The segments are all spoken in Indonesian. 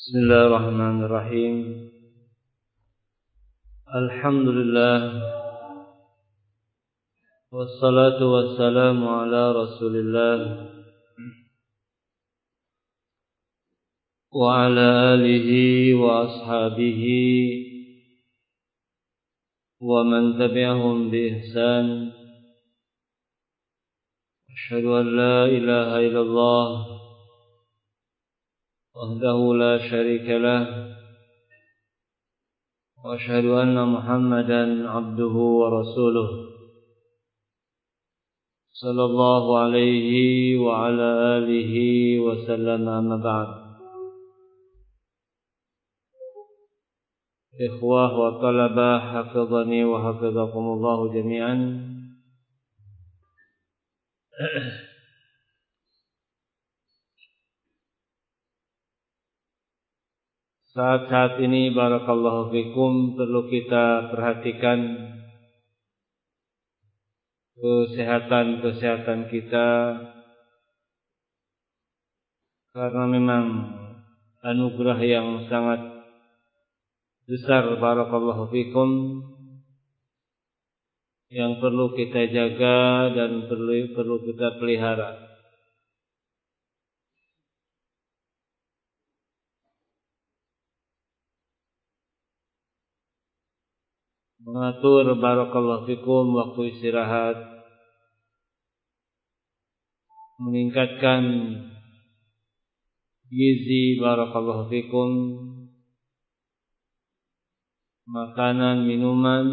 Bismillahirrahmanirrahim. Alhamdulillah. Wassalatu wassalamu ala Rasulillah wa ala alihi wa ashabihi wa man tabi'ahum bi ihsan. Asyhadu an la ilaha illallah wahdahu la syarika lah wa asyhadu anna Muhammadan abduhu wa rasuluh sallallahu alaihi wa ala alihi wa sallam. Amma ba'd. Ikhwah wa talabah, hafizani wa hafizakumullahu jami'an. Saat-saat ini barakallahu fikum perlu kita perhatikan kesehatan kita, karena memang anugerah yang sangat besar barakallahu fikum yang perlu kita jaga dan perlu kita pelihara. Mengatur barakallahu fikum waktu istirahat, meningkatkan gizi barakallahu fikum, makanan, minuman,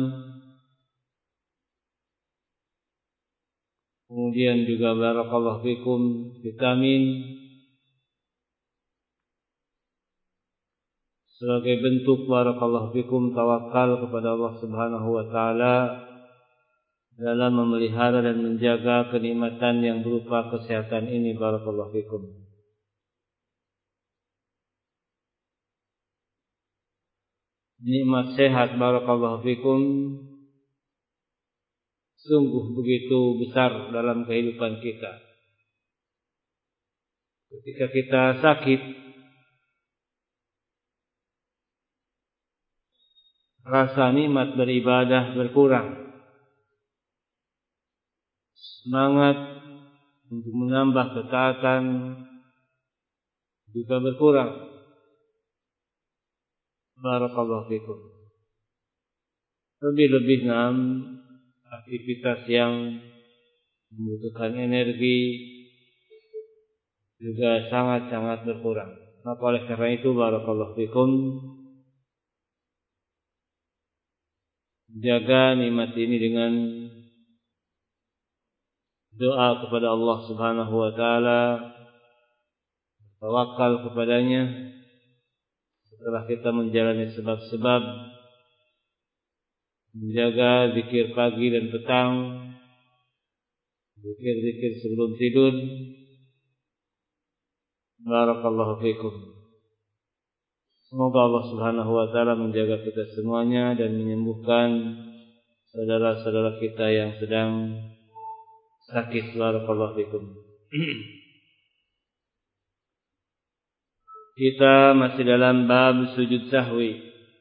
kemudian juga barakallahu fikum vitamin, sebagai bentuk barakallahu fikum tawakal kepada Allah Subhanahu wa taala dalam memelihara dan menjaga kenikmatan yang berupa kesehatan ini barakallahu fikum. Nikmat sehat barakallahu fikum sungguh begitu besar dalam kehidupan kita. Ketika kita sakit, rasa nikmat beribadah berkurang. Semangat untuk menambah ketaatan juga berkurang. Barakallahu fikum. Lebih-lebih aktivitas yang membutuhkan energi juga sangat-sangat berkurang. Maka oleh karena itu barakallahu fikum, jaga nikmat ini dengan doa kepada Allah Subhanahu wa taala, tawakal kepadanya. Setelah kita menjalani sebab-sebab, menjaga zikir pagi dan petang, zikir-zikir sebelum tidur. Barakallahu fikum. Semoga Allah Subhanahu wa taala menjaga kita semuanya dan menyembuhkan saudara-saudara kita yang sedang sakit. Barakallahu fikum. Kita masih dalam bab sujud sahwi.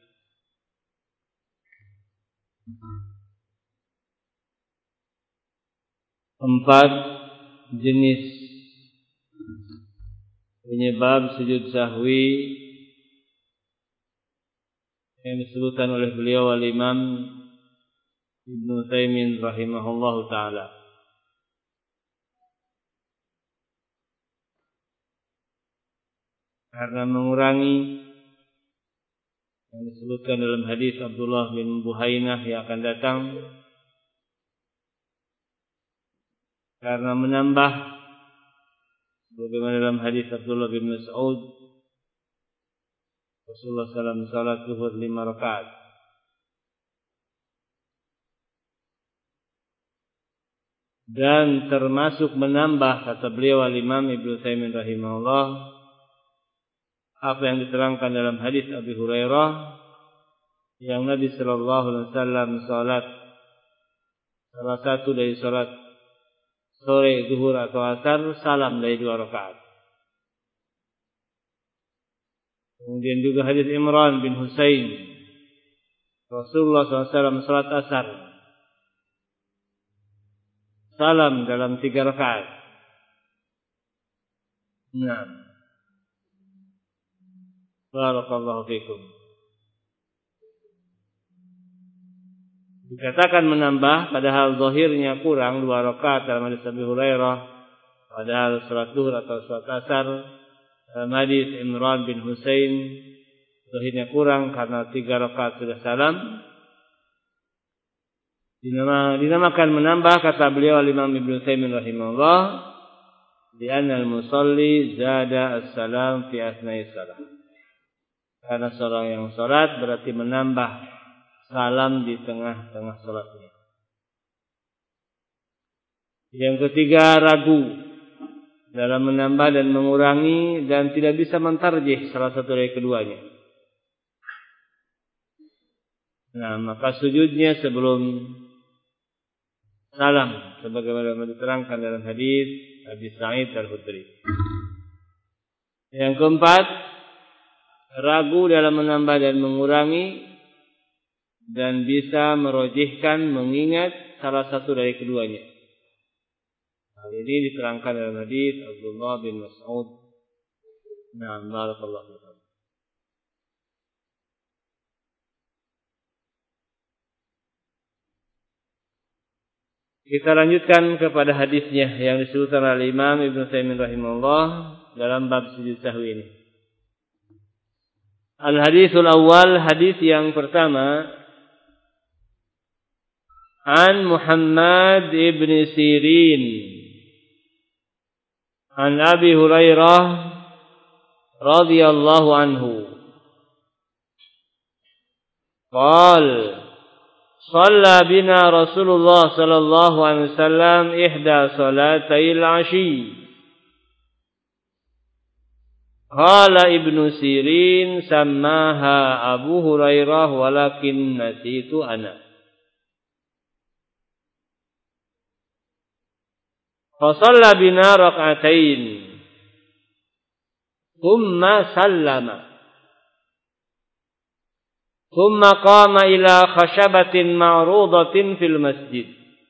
Empat jenis penyebab sujud sahwi yang disebutkan oleh beliau al-Imam Ibnu Taimin rahimahullahu taala. Karena mengurangi yang disebutkan dalam hadis Abdullah bin Buhainah yang akan datang, karena menambah bagaimana dalam hadis Abdullah bin Mas'ud, Rasulullah SAW salat zuhur 5 rakaat. Dan termasuk menambah, kata beliau al-Imam Ibnu Taimin rahimahullah, apa yang diterangkan dalam hadis Abi Hurairah yang Nabi sallallahu alaihi wasallam salat salah satu dari salat sore, zuhur atau asar, salam dari 2 rakaat. Kemudian juga hadis Imran bin Husain, Rasulullah SAW salat asar, salam dalam 3 rakaat. Nah, barakallahu fikum. Dikatakan menambah, padahal zahirnya kurang 2 rakaat dalam hadis Abi Hurairah, padahal salat zuhur atau salat asar. Dalam hadis Imran bin Husain, zahirnya kurang karena 3 rakaat sudah salam. Dinamakan menambah, kata beliau Imam Ibnu Taimin rahimahullah, li'anna al-musalli zada as-salam fi asna'i salat. Karena seorang yang salat berarti menambah salam di tengah-tengah salatnya. Yang ketiga, ragu dalam menambah dan mengurangi dan tidak bisa mentarjih salah satu dari keduanya. Nah, maka sujudnya sebelum salam, sebagaimana diterangkan dalam hadis Abi Sa'id Al-Khudri. Yang keempat, ragu dalam menambah dan mengurangi dan bisa merojihkan mengingat salah satu dari keduanya. Hal ini diterangkan dalam hadis Abdullah bin Mas'ud. Nah, barakallahu fikum. Kita lanjutkan kepada hadisnya yang disebutkan oleh Imam Ibnu Taimin rahimahullah dalam bab sujud sahwi ini. Al-hadisul awal, hadis yang pertama, an Muhammad ibn Sirin an Abi Hurairah radhiyallahu anhu qala shalla bina Rasulullah sallallahu alaihi wasallam ihda salatayil ashi. Qala Ibnu Sirin sammaha Abu Hurairah walakin nasitu ana. Fasalla bina rak'atain thumma sallama thumma qama ila khashabatin ma'rudatin fil masjid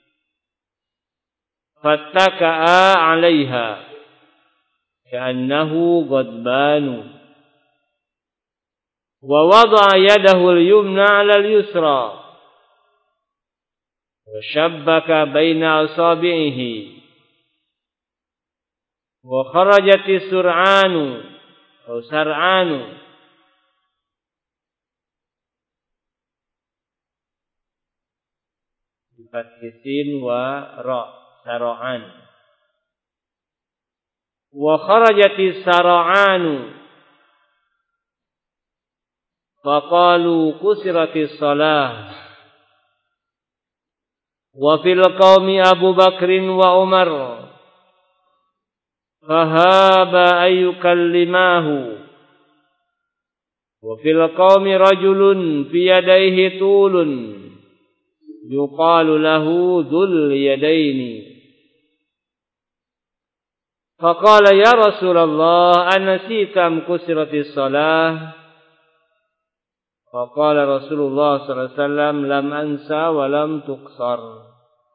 fattaka'a 'alaiha ka'annahu ghadbanu wa wada'a yadahu al-yumna 'ala al-yusra wa shabbaka baina asabi'ihi wa kharajati sur'anu atau sar'anu bifathisin wa ra sar'an wa kharajati sar'anu faqalu kusiratis salah wa fil qaumi Abu Bakrin wa Umar fahaba ayyukallimahu wa fil qaumi rajulun fi yadayhi tulun yuqalu lahu dhul yadaini faqala ya Rasulullah anasitam kusiratis salah faqala Rasulullah sallallahu alaihi wasallam lam ansa wa lam tuqsar.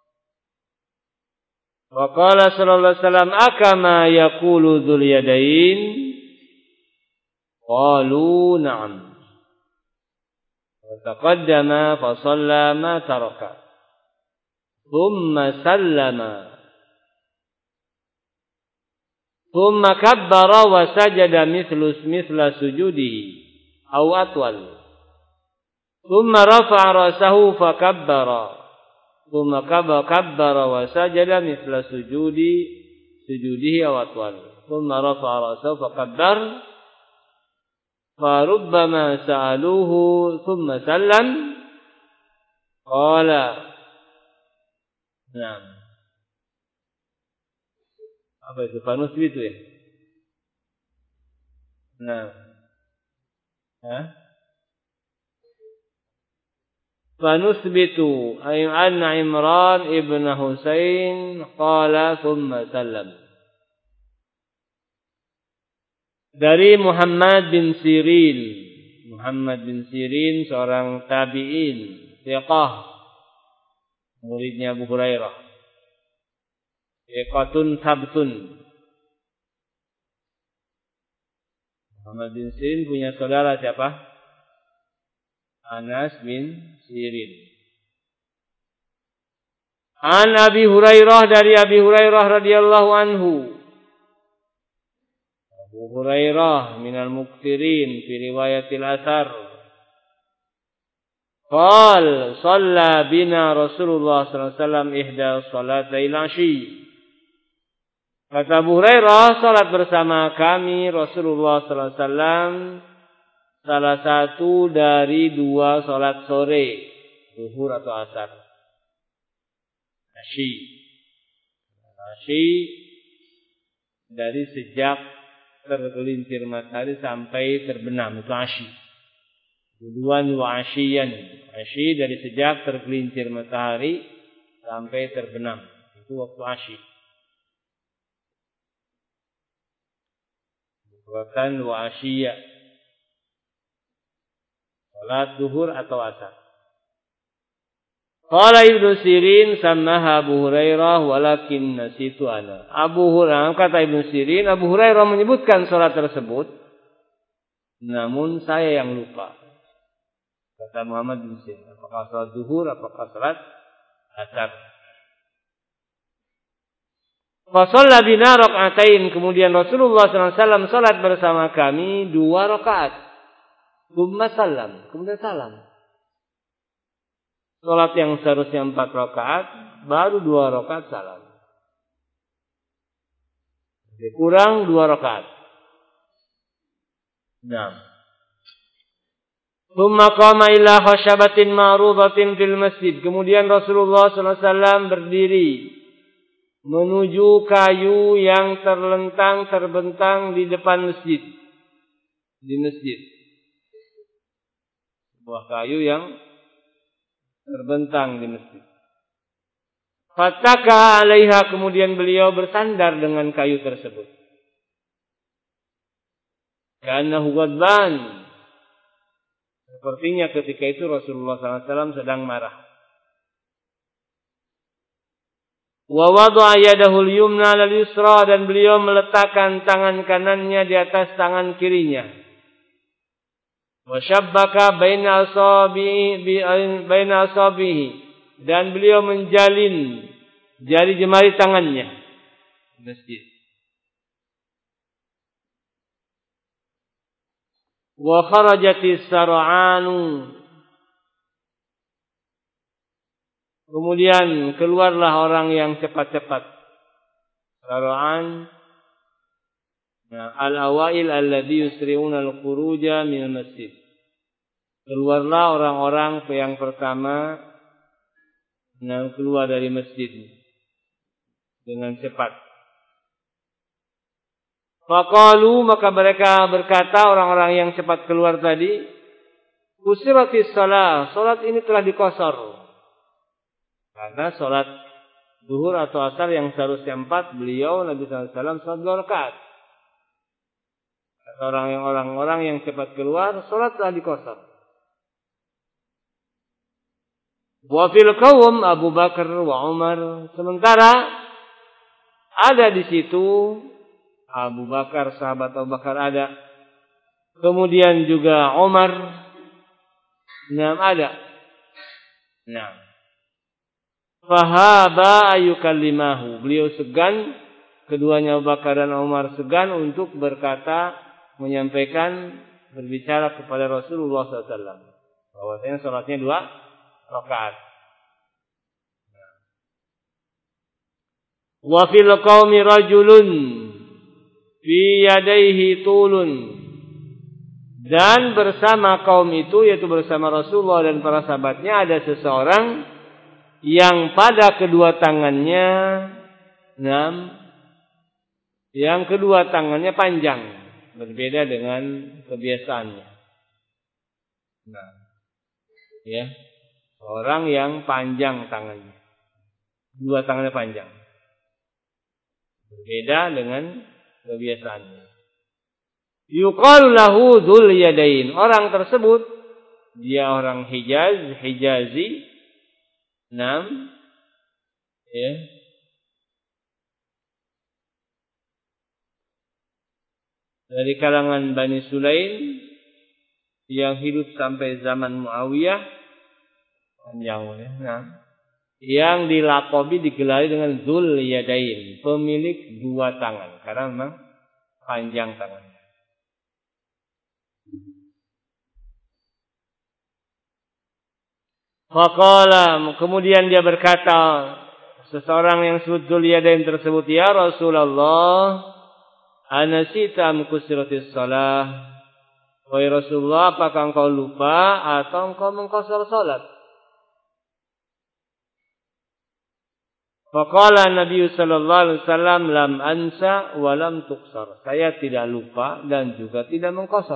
Waqala sallallahu alaihi wasallam akama yaqulu dzul yadain qalu na'am wa taqaddama fa shalla ma taraka thumma sallama thumma kabbara wa sajada mithla sujudihi aw atwal thumma rafa'a ra'sahu fa kabbara thumma kabbara wa sajada mithla sujudihi aw atwal thumma rafa'a ra'sahu fa kabbar fa rubbama sa'aluhu thumma sallam qala na'am. Apa itu panus itu ya? Nah. Fanusbitu ay anna Imran ibn Husain qala thumma sallam. dari Muhammad bin Sirin. Muhammad bin Sirin seorang tabi'in, thiqah, muridnya Abu Hurairah. Thiqatun sabtun. Muhammad bin Sirin punya saudara siapa? Anas bin Sirin. An Abi Hurairah, dari Abi Hurairah radhiyallahu anhu. Abu Hurairah minal mukthirin fi riwayatil athar. Qal shalla bina Rasulullah sallallahu alaihi wasallam ihda salatail asyi. Kata Abu Hurairah, salat bersama kami Rasulullah sallallahu alaihi wasallam salah satu dari dua salat sore, zuhur atau asar. Asyi dari sejak tergelincir matahari sampai terbenam, itu asyi. Buduan wa asyian. Asyi dari sejak tergelincir matahari sampai terbenam, itu waktu asyi. Bukan wa asyiya, salat zuhur atau asar. Qala Ibnu Sirin sammaha Abu Hurairah walakin nasitu ana. Kata Ibnu Sirin, Abu Hurairah menyebutkan salat tersebut, namun saya yang lupa. Kata Muhammad bin Sirin, apakah salat zuhur, apakah salat asar. Fa shalla bina rak'atain, kemudian Rasulullah sallallahu alaihi wasallam salat bersama kami 2 rakaat. Tsumma salam, kemudian salam. Salat yang seharusnya 4 rakaat, baru 2 rakaat salam. Jadi kurang 2 rakaat. Nah. Tsumma qama ila khasyabatin ma'rudatin fil masjid. Kemudian Rasulullah sallallahu alaihi wasallam berdiri menuju kayu yang terlentang terbentang di depan masjid. Di masjid. Sebuah kayu yang terbentang di masjid. Fattaka 'alaiha, kemudian beliau bersandar dengan kayu tersebut. Karena ghadban. Sepertinya ketika itu Rasulullah SAW sedang marah. Wa wada'a yadahu al-yumna 'ala al-yusra, dan beliau meletakkan tangan kanannya di atas tangan kirinya. Wa shabbaka baina asabihi, dan beliau menjalin jari jemari tangannya di masjid. Wa kharajatis sar'anu, kemudian keluarlah orang yang cepat-cepat. Sar'an al-awail alladhi yusri'una al-khuruja minal masjid. Keluarlah orang-orang yang pertama yang keluar dari masjid dengan cepat. Faqalu, maka mereka berkata, orang-orang yang cepat keluar tadi, usiratis shalah, salat ini telah dikosor. Karena salat zuhur atau asar yang seharusnya 4, beliau Nabi sallallahu alaihi wasallam salat 2 rakaat. Orang-orang yang cepat keluar, salat telah dikosor. Wa fil qaum Abu Bakar wa Umar, sementara ada di situ Abu Bakar, sahabat Abu Bakar ada. Kemudian juga Umar. Ada. Fahaba ayukallimahu. Beliau segan, keduanya Abu Bakar dan Umar segan untuk berkata, menyampaikan, berbicara kepada Rasulullah SAW. Bahwasanya salatnya 2 rakaat. Wa fil qaumi rajulun fi yadayhi tulun, dan bersama kaum itu, yaitu bersama Rasulullah dan para sahabatnya, ada seseorang yang pada kedua tangannya yang kedua tangannya panjang, berbeda dengan kebiasaannya. Orang yang panjang tangannya, dua tangannya panjang, berbeda dengan kebiasaannya. yuqalu lahu dzul yadain. Orang tersebut dia orang Hijazi. Ya. Dari kalangan Bani Sulaim yang hidup sampai zaman Muawiyah, panjang ya. Yang dilakobi digelari dengan Dzul Yadain, pemilik dua tangan, karena memang panjang tangannya. Faqala, kemudian dia berkata, seseorang yang disebut Dzul Yadain tersebut, ya Rasulullah, anasita am kusiratis shalah. Wahai Rasulullah, apakah engkau lupa atau engkau mengqasar salat? Faqala Nabi sallallahu alaihi wasallam, lam ansa wa lam tuqsar. Saya tidak lupa dan juga tidak mengqasar.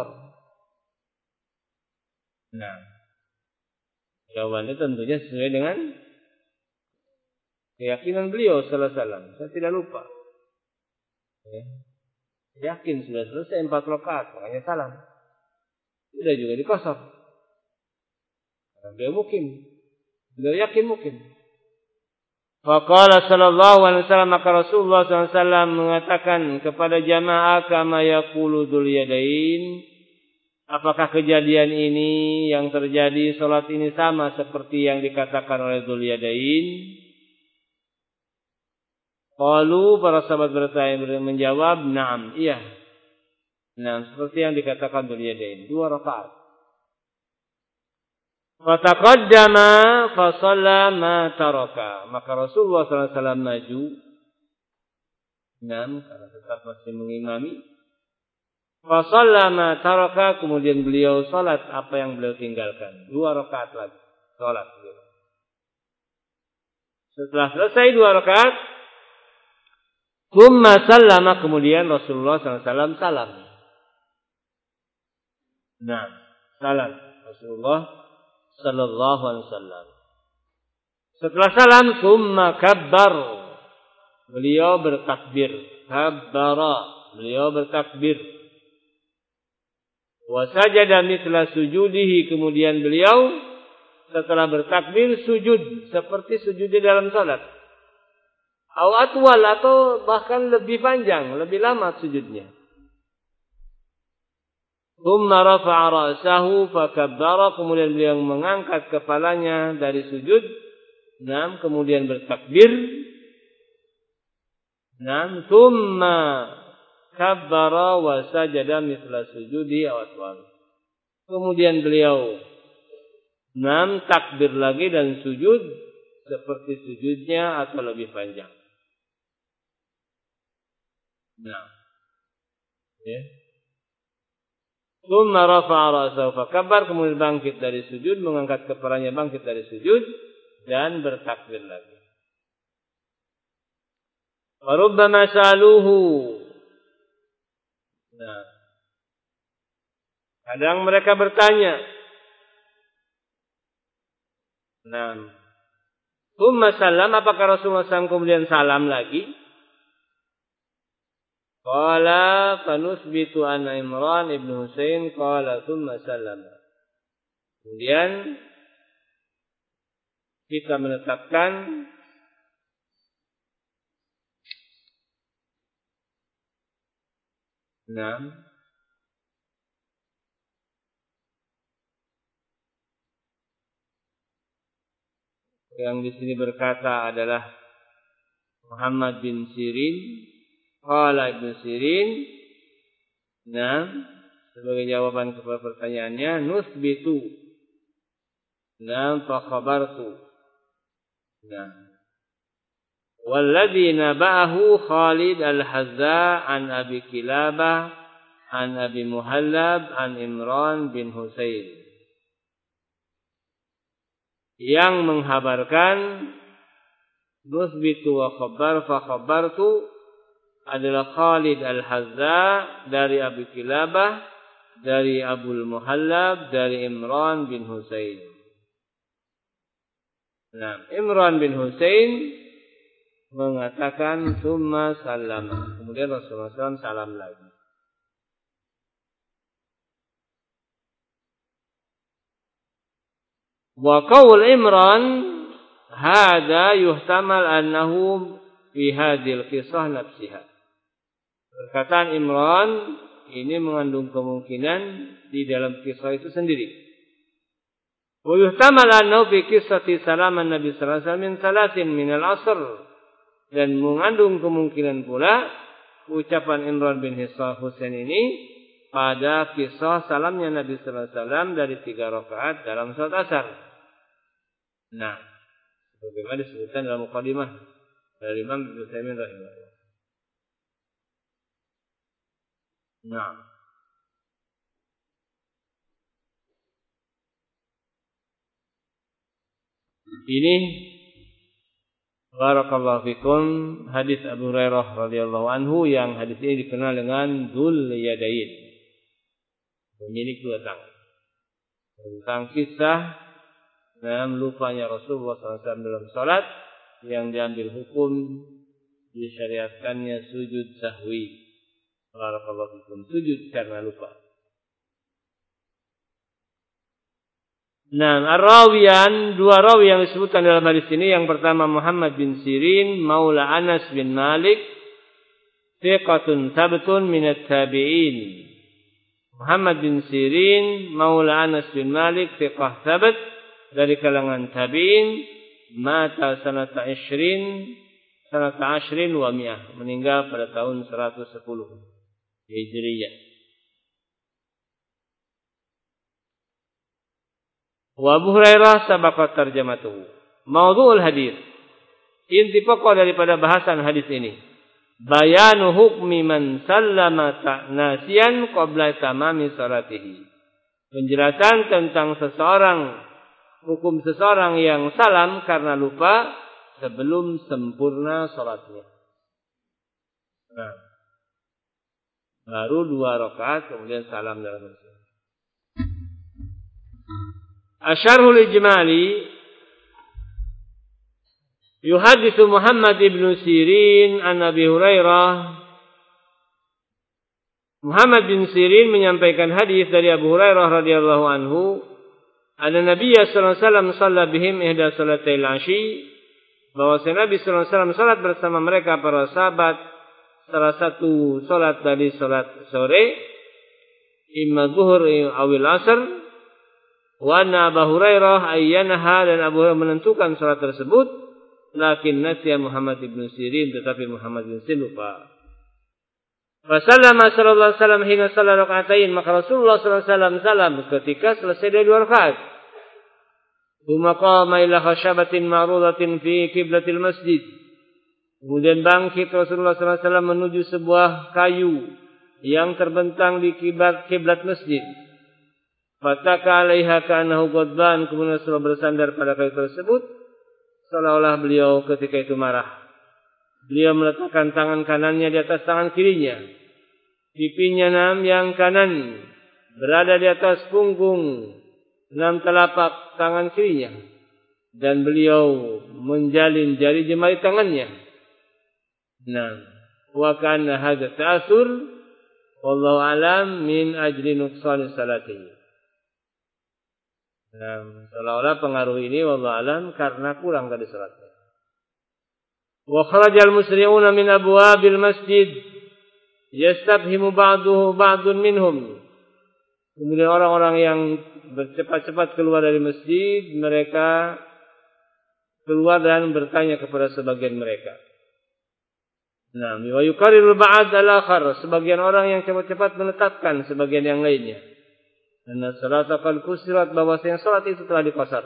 Nah, jawabannya tentunya sesuai dengan keyakinan beliau sallallahu alaihi wasallam. Saya tidak lupa. Ya. Yakin sudah selesai 4 rakaat, makanya salam. Sudah juga dikosor. Beliau mukim. Beliau yakin mukim. Faqala sallallahu alaihi wasallam, maka Rasulullah sallallahu alaihi wasallam mengatakan kepada jamaah, kama yaqulu dzul yadain, apakah kejadian ini yang terjadi salat ini sama seperti yang dikatakan oleh dzul yadain? Qalu, para sahabat bertanya, menjawab, na'am, iya. Nah, seperti yang dikatakan dzul yadain, 2 rakaat. Fataqaddama fa shalla ma taraka. Maka Rasulullah sallallahu alaihi wasallam maju. Karena tetap masih mengimami. Fa shalla ma taraka, kemudian beliau salat apa yang beliau tinggalkan. 2 rakaat lagi salat beliau. Setelah selesai 2 rakaat, tsumma sallama, kemudian Rasulullah sallallahu alaihi wasallam salam. Salam Rasulullah sallallahu alaihi wasallam. Setelah salam, tsumma kabbar, beliau bertakbir. Kabbara, beliau bertakbir. Wa sajada mithla sujudihi, kemudian beliau setelah bertakbir sujud seperti sujud di dalam salat. Aw atwal, atau bahkan lebih panjang, lebih lama sujudnya. Tsumma rafa'a ra'sahu fakabbara, kemudian beliau mengangkat kepalanya dari sujud. Kemudian bertakbir. Tsumma kabbara wa sajada mithla sujudi aw atwal. Kemudian beliau takbir lagi dan sujud seperti sujudnya atau lebih panjang. Tsumma rafa'a ra'sahu fakabbar, kemudian bangkit dari sujud, mengangkat kepalanya bangkit dari sujud dan bertakbir lagi. Wa rubbama saluhu. Kadang mereka bertanya. Tsumma salam, apakah Rasulullah SAW kemudian salam lagi? Qala fanusbitu anna Imran ibn Husain qala tsumma sallama. Kemudian kita menetapkan yang di sini berkata adalah Muhammad bin Sirin. Qala Ibnu Sirin, sebagai jawaban kepada pertanyaannya, nusbitu, fa khabartu. Walladzi naba'ahu Khalid al-Hazza an Abi Kilabah an Abi Muhallab an Imran bin Husain. Yang menghabarkan nusbitu wa khabar fa khabartu adalah Khalid al-Hazza dari Abi Kilabah, dari Abul Muhallab, dari Imran bin Husain. Imran bin Husain mengatakan tsumma sallama. Kemudian Rasulullah SAW salam lagi. Wa qaul Imran hada yuhtamal annahu fi hadhil qissah nafsiha. Perkataan Imran ini mengandung kemungkinan di dalam kisah itu sendiri. Wa yuhtamal annahu fi qissati salaman Nabi sallallahu alaihi wasallam min salatin min al-asr, dan mengandung kemungkinan pula ucapan Imran bin Husain ini pada kisah salamnya Nabi sallallahu alaihi wasallam dari 3 rakaat dalam salat asar. Nah, bagaimana disebutkan dalam mukadimah dari Imam Ibnu Utsaimin rahimahullah. Nah, ini barakallahu fikum hadis Abu Hurairah radhiyallahu anhu, yang hadis ini dikenal dengan Dzul Yadain, pemilik 2 tangan, tentang kisah dalam lupanya Rasulullah SAW dalam salat yang diambil hukum disyariatkannya sujud sahwi. Barakallahu fikum, sujud karena lupa. Nah, ar-rawiyan, 2 rawi yang disebutkan dalam hadis ini. Yang pertama Muhammad bin Sirin maula Anas bin Malik, thiqatun thabtun minat tabi'in. Muhammad bin Sirin maula Anas bin Malik, thiqah thabat dari kalangan tabi'in, mata sanata 20 wa mi'ah, meninggal pada tahun 110 Hijriyah. Wa Abu Hurairah sabaqat tarjamatuhu. Maudhu'ul hadis, inti pokok daripada bahasan hadis ini, bayanu hukmi man sallama nasiyan qabla tamami salatihi. Penjelasan tentang hukum seseorang yang salam karena lupa sebelum sempurna salatnya. Nah, baru 2 rakaat kemudian salam dalam salat. Asyarhul ijmali, yuhaditsu Muhammad ibn Sirin an Abi Hurairah. Muhammad bin Sirin menyampaikan hadis dari Abu Hurairah radhiyallahu anhu, anna Nabiy sallallahu alaihi wasallam shalla bihim ihda salatil asyi, bahwa Nabi sallallahu alaihi wasallam salat bersama mereka para sahabat salah satu salat dari salat sore, imma zuhur awil asr. Wa anna Abu Hurairah ayyanaha, dan Abu Hurairah menentukan salat tersebut, lakin nasiya Muhammad bin Sirin, tetapi Muhammad bin Sirin lupa. Fa sallama sallallahu alaihi wasallam hina shalla raka'atain, maka Rasulullah sallallahu alaihi wasallam salam ketika selesai dari 2 rakaat. Tsumma qama ila khashabatin ma'rudatin fi qiblatil masjid. Kemudian bangkit Rasulullah sallallahu alaihi wasallam menuju sebuah kayu yang terbentang di kiblat masjid. Fataka alaiha ka'annahu ghadban, kemudian Rasulullah bersandar pada kayu tersebut seolah-olah beliau ketika itu marah. Beliau meletakkan tangan kanannya di atas tangan kirinya, pipinya yang kanan berada di atas punggung 6 telapak tangan kirinya, dan beliau menjalin jari jemari tangannya. Nah, wa kana hadza ta'assur wallahu alam min ajli nuqsan salatihi. Nah, seolah-olah pengaruh ini wallahu alam karena kurang tadi salatnya. Wa kharajal musri'una min abwabil masjid yastabhimu ba'dun minhum. Kemudian orang-orang yang bercepat-cepat keluar dari masjid, mereka keluar dan bertanya kepada sebagian mereka. Nah, wa yuqarrirul ba'd al-akhar, sebagian orang yang cepat-cepat menetapkan sebagian yang lainnya. Karena salat qad kusirat, bahwasanya salat itu telah dikosar.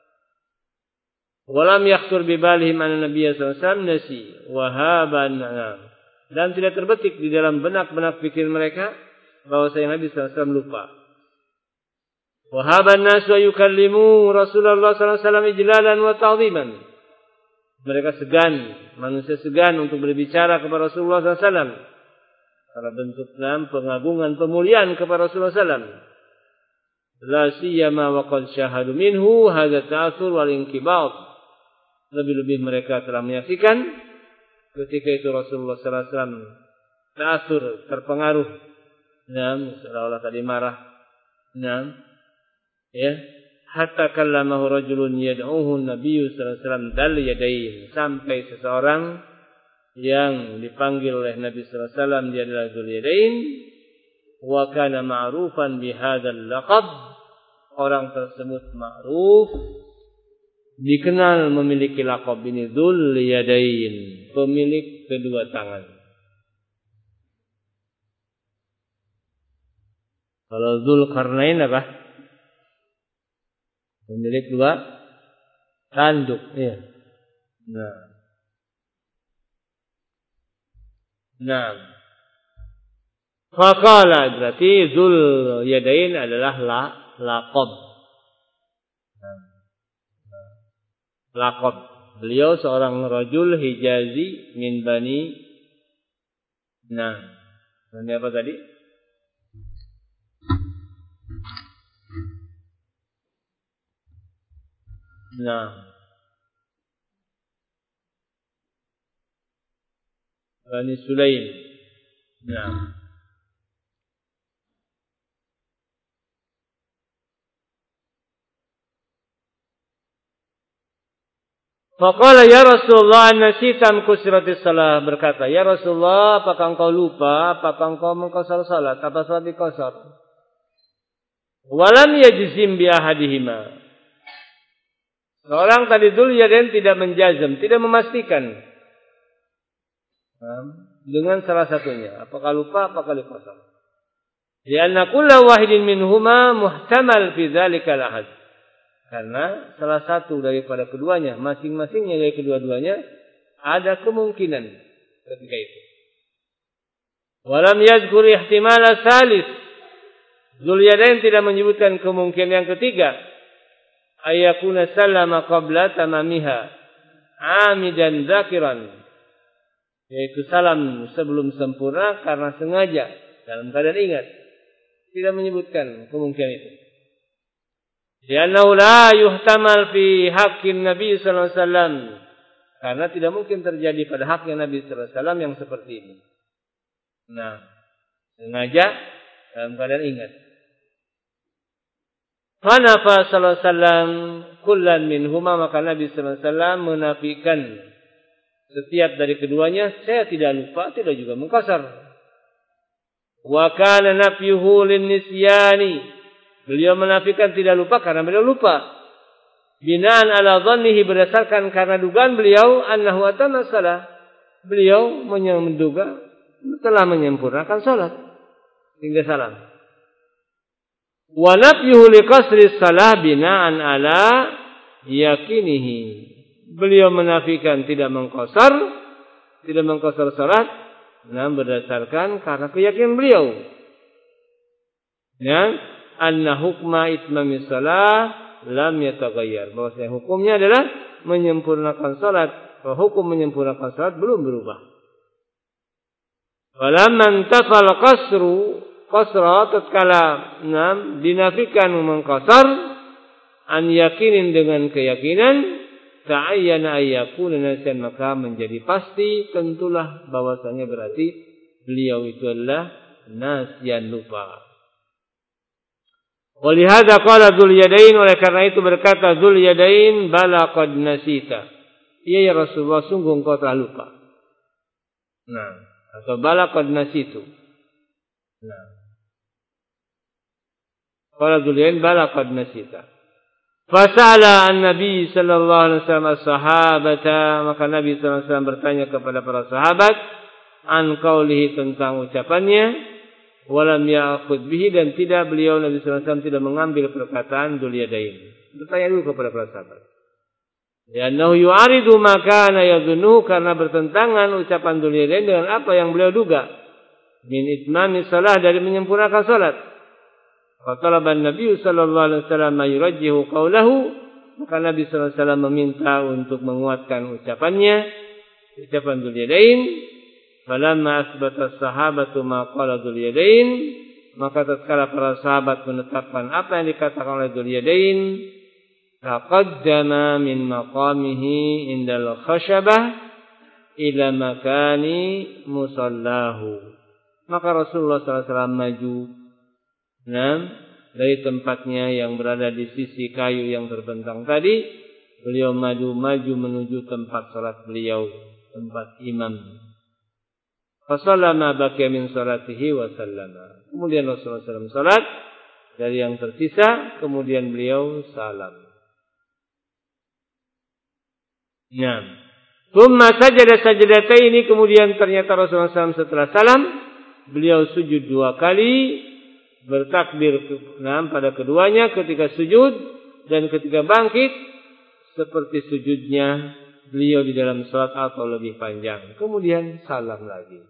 Walam yakhtur bi balihim anna Nabiy sallallahu alaihi wasallam nasi wa haban, dan tidak terbetik di dalam benak-benak pikir mereka bahwasanya Nabi sallallahu alaihi wasallam lupa. Wa haban nasu yukallimu Rasulullah sallallahu alaihi wasallam ijlalan wa ta'dhiman. Mereka segan, manusia segan untuk berbicara kepada Rasulullah sallallahu alaihi wasallam karena bentuk pengagungan, pemuliaan kepada Rasulullah sallallahu alaihi wasallam. La siyama wa qad syahadu minhu hadza ta'assur wal inqibad. Lebih-lebih mereka telah menyaksikan ketika itu Rasulullah sallallahu alaihi wasallam ta'assur, terpengaruh, seolah-olah tadi marah. Ya. hatta kallamahu rajulun yad'uhu Nabi sallallahu alaihi wasallam dal yadain, sampai seseorang yang dipanggil oleh Nabi sallallahu alaihi wasallam dia adalah Dzul Yadain, wa kana ma'rufan bihadzal laqab, orang tersebut ma'ruf, dikenal memiliki laqab ini Dzul Yadain, pemilik kedua tangan. Kalau Dzulqarnain apa? Pemilik dua tanduk, ya. Nah. Faqala, berarti Dzul Yadain adalah laqab. Laqab. Beliau seorang rajul Hijazi min Bani. Ini apa tadi? Bani Sulaim. Faqala ya Rasulullah an-nasitam kusratis salah, berkata, ya Rasulullah, apakah engkau lupa, apakah engkau mengqasar salat, apa salat diqasar? Walam yajzim bi ahadihima. Seorang tadi Dzul Yadain tidak menjazm, tidak memastikan dengan salah satunya, apakah lupa, apakah diqasar. Lianna kulla wahidin minhuma muhtamal fi dzalikal ahad. Karena salah satu daripada keduanya, masing-masingnya dari kedua-duanya ada kemungkinan ketika itu. Walam yadhkur ihtimal salis. Dzul Yadain tidak menyebutkan kemungkinan yang ketiga. Ayakuna sallama qabla tamamiha amidan dzakiran. Yaitu salam sebelum sempurna karena sengaja dalam keadaan ingat. Tidak menyebutkan kemungkinan itu. Li'annahu la yuhtamal fi haqqin Nabi sallallahu alaihi wasallam. Karena tidak mungkin terjadi pada haknya Nabi sallallahu alaihi wasallam yang seperti ini. Sengaja dalam keadaan ingat. Fanafa sallallahu alaihi wasallam kullan minhuma, maka Nabi sallallahu alaihi wasallam menafikan setiap dari keduanya, saya tidak lupa, tidak juga mengqasar. Wa kana nafyuhu lin-nisyani. Beliau menafikan tidak lupa karena beliau lupa. Binaan ala dhannihi, berdasarkan karena dugaan beliau annahu atama salah. Beliau menduga telah menyempurnakan salat hingga salam. Wa nafyuhu liqasri salah binaan ala yakinihi. Beliau menafikan tidak mengqasar salat, berdasarkan karena keyakinan beliau. Anna hukma itmami salah lam yataghayyar, bahwasanya hukumnya adalah menyempurnakan salat, bahwa hukum menyempurnakan salat belum berubah. Walamman tafal qasra tatkala dinafikan mengqasar an yakinin dengan keyakinan, ta'ayyana ayyakuna nasiyan, maka menjadi pasti tentulah bahwasanya berarti beliau itu adalah nasiyan, lupa. Walihada qala Dzul Yadain, oleh karena itu berkata Dzul Yadain, bala qad nasita. Iya ya Rasulullah, sungguh engkau telah lupa. Atau bala qad nasitu. Qala Dzul Yadain, bala qad nasita. Fasala an-Nabi sallallahu alaihi wasallam sahabata, maka Nabi sallallahu alaihi wasallam bertanya kepada para sahabat an qaulihi, tentang ucapannya. Walam ya'khud bihi, dan tidak beliau Nabi sallallahu alaihi wasallam tidak mengambil perkataan Dzul Yadain. Bertanya dulu kepada para sahabat. Li'annahu yu'aridu ma kana yadhunnu, karena bertentangan ucapan Dzul Yadain dengan apa yang beliau duga. Min itmami salah, dari menyempurnakan salat. Fatalaba an-Nabi sallallahu alaihi wasallam yurajjihu qawlahu, maka Nabi sallallahu alaihi wasallam meminta untuk menguatkan ucapan Dzul Yadain. Falamma asbata sahabatu ma qala Dzul Yadain, maka tatkala para sahabat menetapkan apa yang dikatakan oleh Dzul Yadain, taqaddama min maqamihi indal khashabah ila makani musallahu. Maka Rasulullah sallallahu alaihi wasallam maju dari tempatnya yang berada di sisi kayu yang terbentang tadi, beliau maju menuju tempat salat beliau, tempat imam. Fasallama baqiya min salatihi wa sallama. Kemudian Rasulullah SAW salat dari yang tersisa, kemudian beliau salam. Nah, thumma sajada sajdataini, kemudian ternyata Rasulullah SAW setelah salam beliau sujud 2 kali, bertakbir pada keduanya ketika sujud dan ketika bangkit seperti sujudnya beliau di dalam salat atau lebih panjang. Kemudian salam lagi.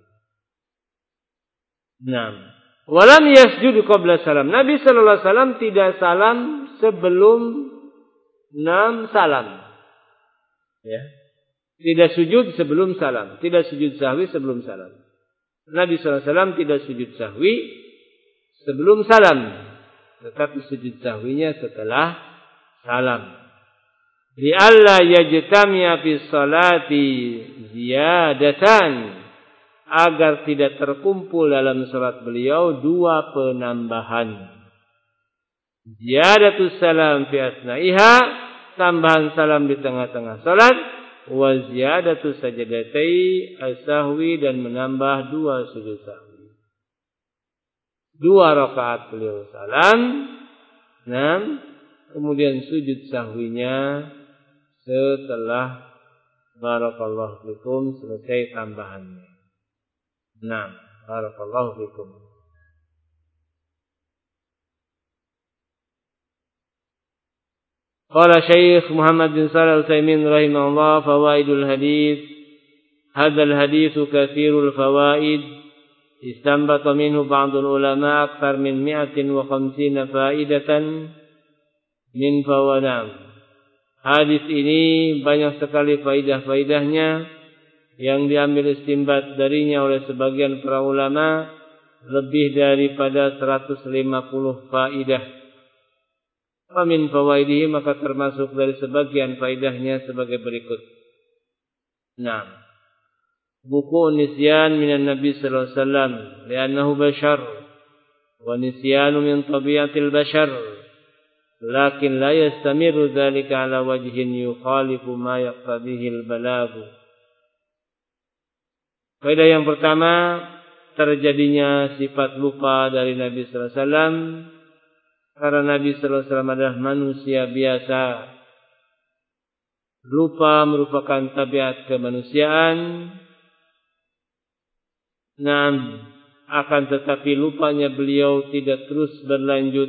Walam yasjud qabla salam. Nabi sallallahu alaihi wasallam tidak salam sebelum salam. Ya. Tidak sujud sebelum salam, tidak sujud sahwi sebelum salam. Nabi sallallahu alaihi wasallam tidak sujud sahwi sebelum salam, tetapi sujud sahwinya setelah salam. Li alla yajtami'a fi sholati ziyadatan, agar tidak terkumpul dalam salat beliau 2 penambahan. Ziyadatus salam fi asna'iha, tambahan salam di tengah-tengah salat, wa ziyadatus sajdatai as-sahwi, dan menambah 2 sujud sahwi. 2 rakaat beliau salam, kemudian sujud sahwinya setelah barakallahu fikum selesai tambahannya. Barakallahu fikum. Qala Syekh Muhammad bin Shalih Al-Utsaimin rahimahullah, fawaidul hadits. Hadzal haditsu katsirul fawaid. Istanbata minhu ba'dul ulama akthar min 150 faidatan min fawadam. Hadis ini banyak sekali faidah-faidahnya yang diambil istimbat darinya oleh sebagian para ulama, lebih daripada 150 faidah. Wa min fawaidihi, maka termasuk dari sebagian faidahnya sebagai berikut. Buku nisyan minan Nabi sallallahu alaihi wasallam li'annahu bashar wa nisyanu min tabiatil bashar, lakin la yastamiru dzalika ala wajhin yukhalifu ma yaqtadihi al-balagh. Faedah yang pertama, terjadinya sifat lupa dari Nabi sallallahu alaihi wasallam karena Nabi sallallahu alaihi wasallam adalah manusia biasa. Lupa merupakan tabiat kemanusiaan. Akan tetapi lupanya beliau tidak terus berlanjut.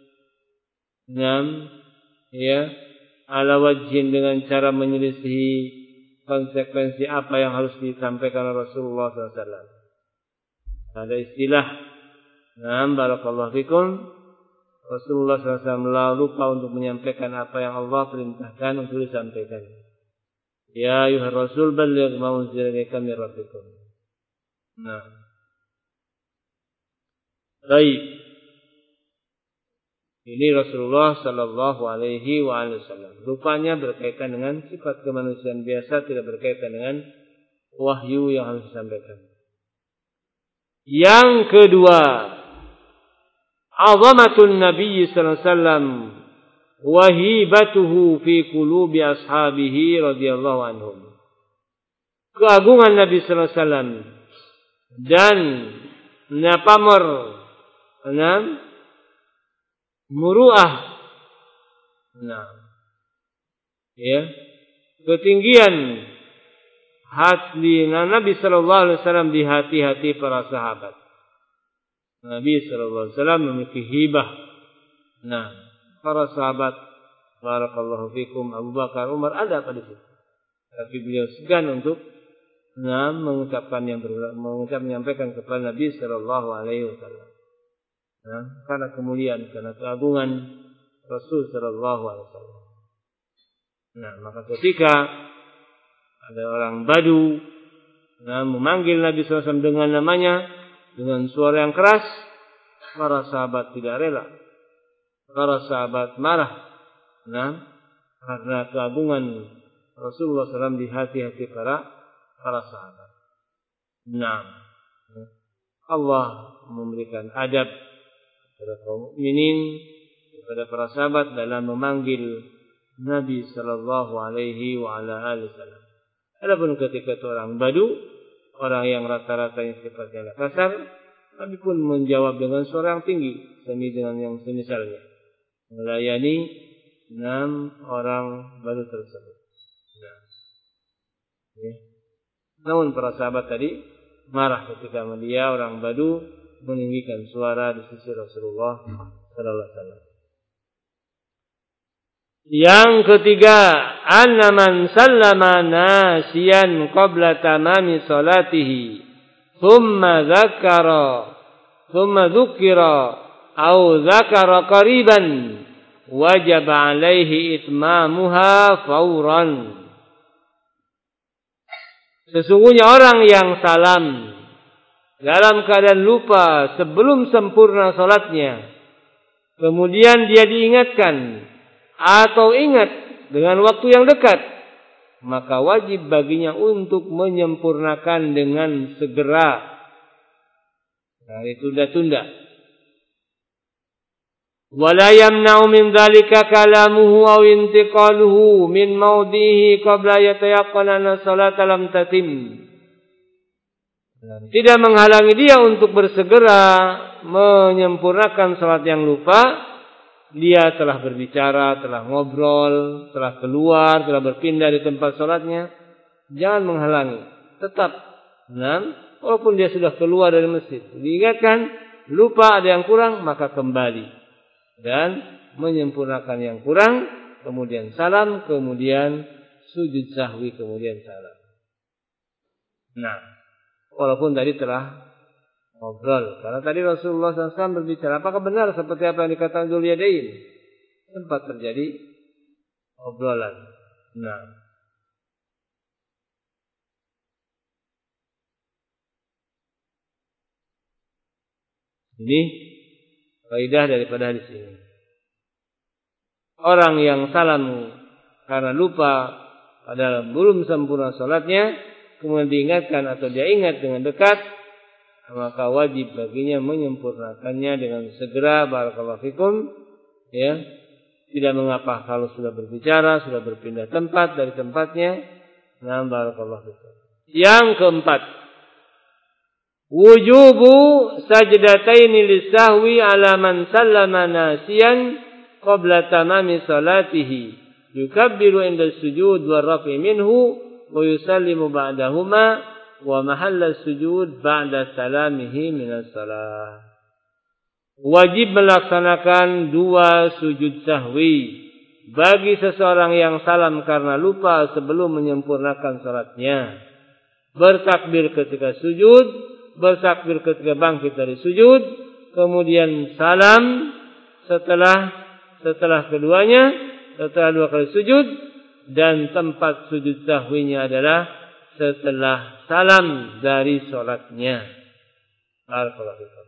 Ala wajhin, dengan cara menyelisihi konsekuensi apa yang harus disampaikan oleh Rasulullah SAW. Ada istilah, barakallahu fikum, Rasulullah SAW lupa untuk menyampaikan apa yang Allah perintahkan untuk disampaikan. Ya ayuhar Rasul, balligh ma unzila ilaika min rabbikum. Baik. Ini Rasulullah sallallahu alaihi wasallam. Rupanya berkaitan dengan sifat kemanusiaan biasa, tidak berkaitan dengan wahyu yang harus disampaikan. Yang kedua, azamatun Nabi sallallahu alaihi wasallam wa hibatuhu fi qulubi ashabihi radhiyallahu anhum. Keagungan Nabi sallallahu alaihi wasallam dan pamor muruah, ketinggian hati Nabi sallallahu alaihi wasallam di hati-hati para sahabat. Nabi sallallahu alaihi wasallam memiliki hibah. Para sahabat, barakallahu fikum, Abu Bakar, Umar ada pada situ. Tapi beliau segan untuk menyampaikan kepada Nabi sallallahu alaihi wasallam. Karena kemuliaan, karena keagungan Rasul sallallahu alaihi wasallam. Maka ketika ada orang Badu memanggil Nabi sallallahu alaihi wasallam dengan namanya, dengan suara yang keras, para sahabat tidak rela. Para sahabat marah. Karena keagungan Rasulullah SAW di hati-hati para sahabat. Allah memberikan adab kepada kaum mukminin, kepada para sahabat dalam memanggil Nabi sallallahu alaihi wa ala alihi wasallam. Adapun ketika itu orang Badu, orang yang rata-ratanya sifatnya kasar, Nabi pun menjawab dengan suara yang tinggi, semi dengan yang semisalnya, melayani 6 orang Badu tersebut. Nah, ya. Namun para sahabat tadi marah ketika melihat orang Badu meninggikan suara di sisi Rasulullah sallallahu alaihi wasallam. Yang ketiga, anna man sallama nasiyan qabla tamami salatihi thumma dzukira au dzakara qariban wajib alaihi itmamuha fauran. Sesungguhnya orang yang salam dalam keadaan lupa sebelum sempurna salatnya, kemudian dia diingatkan atau ingat dengan waktu yang dekat, maka wajib baginya untuk menyempurnakan dengan segera. Nah, ditunda-tunda. Wala yamna'u min dzalika kalamuhu aw intiqaluhu min mawdihi qabla yatayaqqana anna salata lam tatim. Tidak menghalangi dia untuk bersegera menyempurnakan salat yang lupa. Dia telah berbicara, telah ngobrol, telah keluar, telah berpindah di tempat salatnya. Jangan menghalangi. Tetap. Walaupun dia sudah keluar dari masjid, diingatkan, lupa ada yang kurang, maka kembali dan menyempurnakan yang kurang, kemudian salam, kemudian sujud sahwi, kemudian salam. Nah, walaupun tadi telah ngobrol, karena tadi Rasulullah SAW berbicara, apakah benar seperti apa yang dikatakan Dzuliyadain? Sempat terjadi obrolan. Nah, ini kaidah daripada hadis ini. Orang yang salam karena lupa padahal belum sempurna salatnya, kemudian diingatkan atau dia ingat dengan dekat, maka wajib baginya menyempurnakannya dengan segera. Barakallahu fikum. Ya, tidak mengapa kalau sudah berbicara, sudah berpindah tempat dari tempatnya. Nah, barakallahu fikum. Yang keempat, wujubu sajdataini lisahwi ala man sallama nasiyan qabla tamami salatihi yukabbiru inda sujud wa rafi minhu wa yusallimu ba'dahuma wa mahalla sujud ba'da salamihi minas salah. Wajib melaksanakan 2 sujud sahwi bagi seseorang yang salam karena lupa sebelum menyempurnakan salatnya. Bertakbir ketika sujud, bertakbir ketika bangkit dari sujud, kemudian salam setelah keduanya, setelah 2 kali sujud, dan tempat sujud sahwinya adalah setelah salam dari salatnya. Barakallahu.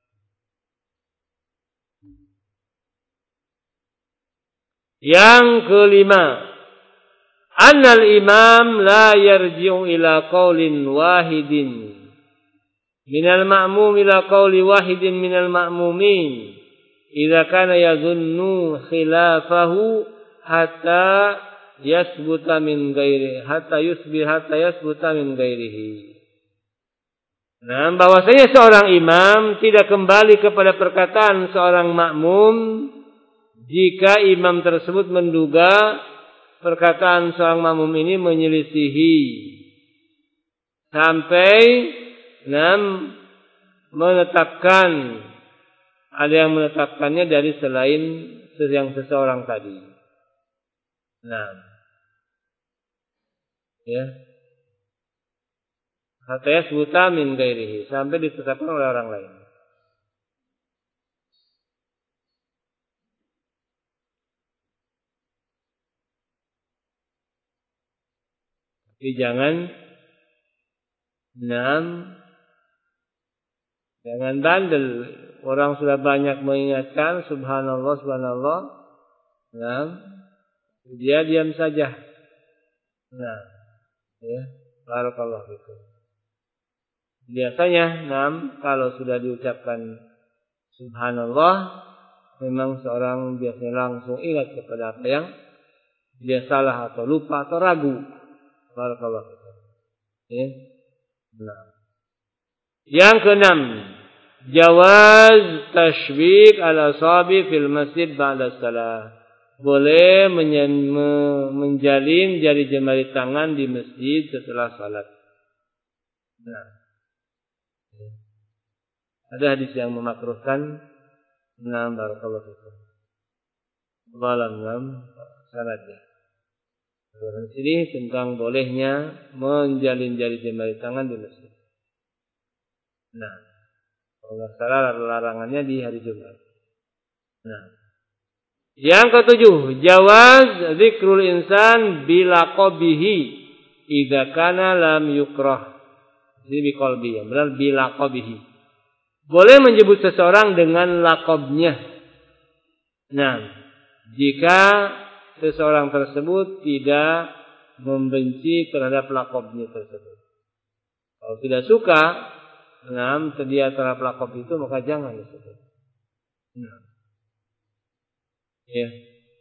Yang kelima, annal imam la yarji'u ila qaulin wahidin minal ma'mum ila qauli wahidin minal ma'mumin idza kana yadhunnu khilafahu hatta yasbuta min ghairihi hatta yasbuta min ghairihi. Nah, bahwasanya seorang imam tidak kembali kepada perkataan seorang makmum jika imam tersebut menduga perkataan seorang makmum ini menyelisihi sampai menetapkan, ada yang menetapkannya dari selain yang seseorang tadi. Nah, ya, hatta yasbuta min ghairihi, sampai ditetapkan oleh orang lain. Tapi jangan bandel. Orang sudah banyak mengingatkan, subhanallah, subhanallah. Dia diam saja. Ya, barakallahu fikum. Biasanya, kalau sudah diucapkan Subhanallah, memang seorang biasanya langsung ingat kepada apa yang dia salah atau lupa atau ragu. Barakallahu fikum. Ya. Nah. Yang keenam, jawaz tashbik al-asabi fil masjid ba'da salah. Boleh menjalin jari-jemari tangan di masjid setelah salat. Nah. Ada hadis yang memakruhkan. Nah, barakallahu fikum. Wallahualam sanadnya. Di sini tentang bolehnya menjalin jari-jemari tangan di masjid. Nah, kalau nggak salah larangannya di hari Jumat. Nah, yang ketujuh, jawaz zikrul insan bilaqabihi idza kana lam yukrah. Ini biqalbi, ya, benar bilaqabihi. Boleh menyebut seseorang dengan laqabnya. Nah, jika seseorang tersebut tidak membenci terhadap laqabnya tersebut. Kalau tidak suka, sedia terhadap laqab itu, maka jangan disebut. Nah. Ya.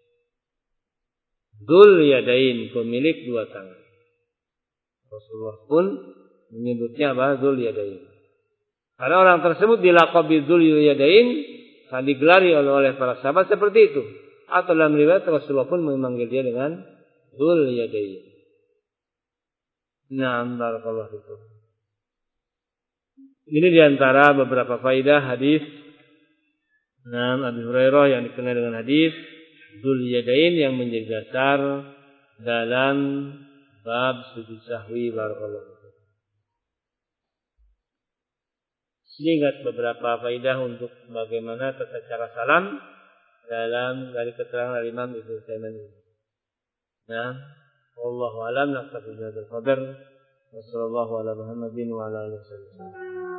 Dzul yadain, pemilik dua tangan. Rasulullah pun menyebutnya apa? Dzul yadain. Karena orang tersebut dilaqabi Dzul yadain, dan digelari oleh para sahabat seperti itu. Atau dalam riwayat Rasulullah pun memanggil dia dengan Dzul yadain. Na'am, barakallahu fikum. Ini diantara beberapa faidah hadis Abi Hurairah yang dikenal dengan hadis Dzul Yadain yang menjadi dasar dalam bab sujud sahwi. Barakallahu fikum. Ingat beberapa faidah untuk bagaimana tata cara salam dari keterangan Imam Ibnu Utsaimin ini. Nah, wallahu a'lam, naqtafi bihadzal qadar. Wassallallahu ala Muhammadin wa ala alihi wasallam.